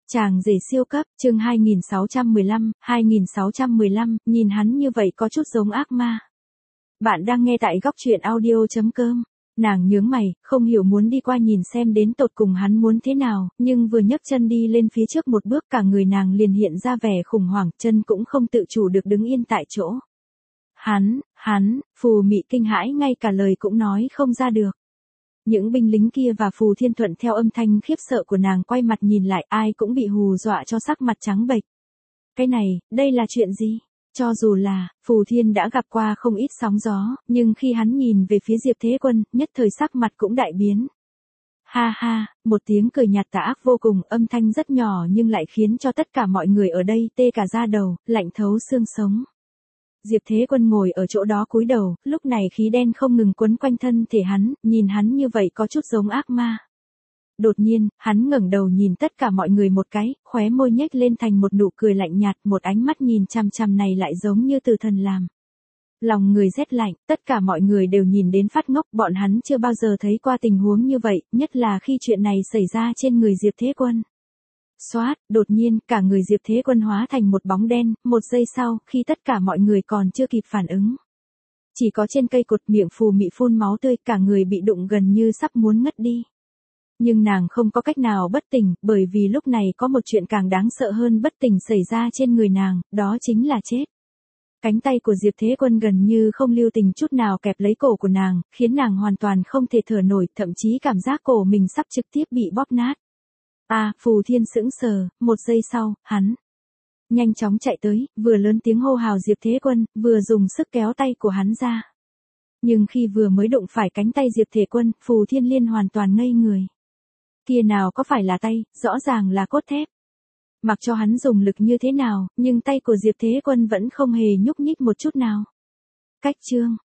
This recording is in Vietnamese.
Chàng rể siêu cấp, chương 2615, nhìn hắn như vậy có chút giống ác ma. Bạn đang nghe tại góc truyện audio.com. Nàng nhướng mày, không hiểu muốn đi qua nhìn xem đến tột cùng hắn muốn thế nào, nhưng vừa nhấc chân đi lên phía trước một bước cả người nàng liền hiện ra vẻ khủng hoảng, chân cũng không tự chủ được đứng yên tại chỗ. Hắn, Phù Mị kinh hãi ngay cả lời cũng nói không ra được. Những binh lính kia và Phù Thiên thuận theo âm thanh khiếp sợ của nàng quay mặt nhìn lại, ai cũng bị hù dọa cho sắc mặt trắng bệch. Cái này, đây là chuyện gì? Cho dù là, Phù Thiên đã gặp qua không ít sóng gió, nhưng khi hắn nhìn về phía Diệp Thế Quân, nhất thời sắc mặt cũng đại biến. Ha ha, một tiếng cười nhạt tà ác vô cùng, âm thanh rất nhỏ nhưng lại khiến cho tất cả mọi người ở đây tê cả da đầu, lạnh thấu xương sống. Diệp Thế Quân ngồi ở chỗ đó cúi đầu, lúc này khí đen không ngừng quấn quanh thân thể hắn, nhìn hắn như vậy có chút giống ác ma. Đột nhiên, hắn ngẩng đầu nhìn tất cả mọi người một cái, khóe môi nhếch lên thành một nụ cười lạnh nhạt, một ánh mắt nhìn chằm chằm này lại giống như từ thần làm. Lòng người rét lạnh, tất cả mọi người đều nhìn đến phát ngốc, bọn hắn chưa bao giờ thấy qua tình huống như vậy, nhất là khi chuyện này xảy ra trên người Diệp Thế Quân. Xoát, đột nhiên, cả người Diệp Thế Quân hóa thành một bóng đen, một giây sau, khi tất cả mọi người còn chưa kịp phản ứng. Chỉ có trên cây cột miệng Phù Mị phun máu tươi, cả người bị đụng gần như sắp muốn ngất đi. Nhưng nàng không có cách nào bất tỉnh, bởi vì lúc này có một chuyện càng đáng sợ hơn bất tỉnh xảy ra trên người nàng, đó chính là chết. Cánh tay của Diệp Thế Quân gần như không lưu tình chút nào kẹp lấy cổ của nàng, khiến nàng hoàn toàn không thể thở nổi, thậm chí cảm giác cổ mình sắp trực tiếp bị bóp nát. Phù Thiên sững sờ, một giây sau, hắn nhanh chóng chạy tới, vừa lớn tiếng hô hào Diệp Thế Quân, vừa dùng sức kéo tay của hắn ra. Nhưng khi vừa mới đụng phải cánh tay Diệp Thế Quân, Phù Thiên Liên hoàn toàn ngây người. Kia nào có phải là tay, rõ ràng là cốt thép. Mặc cho hắn dùng lực như thế nào, nhưng tay của Diệp Thế Quân vẫn không hề nhúc nhích một chút nào. Cách chương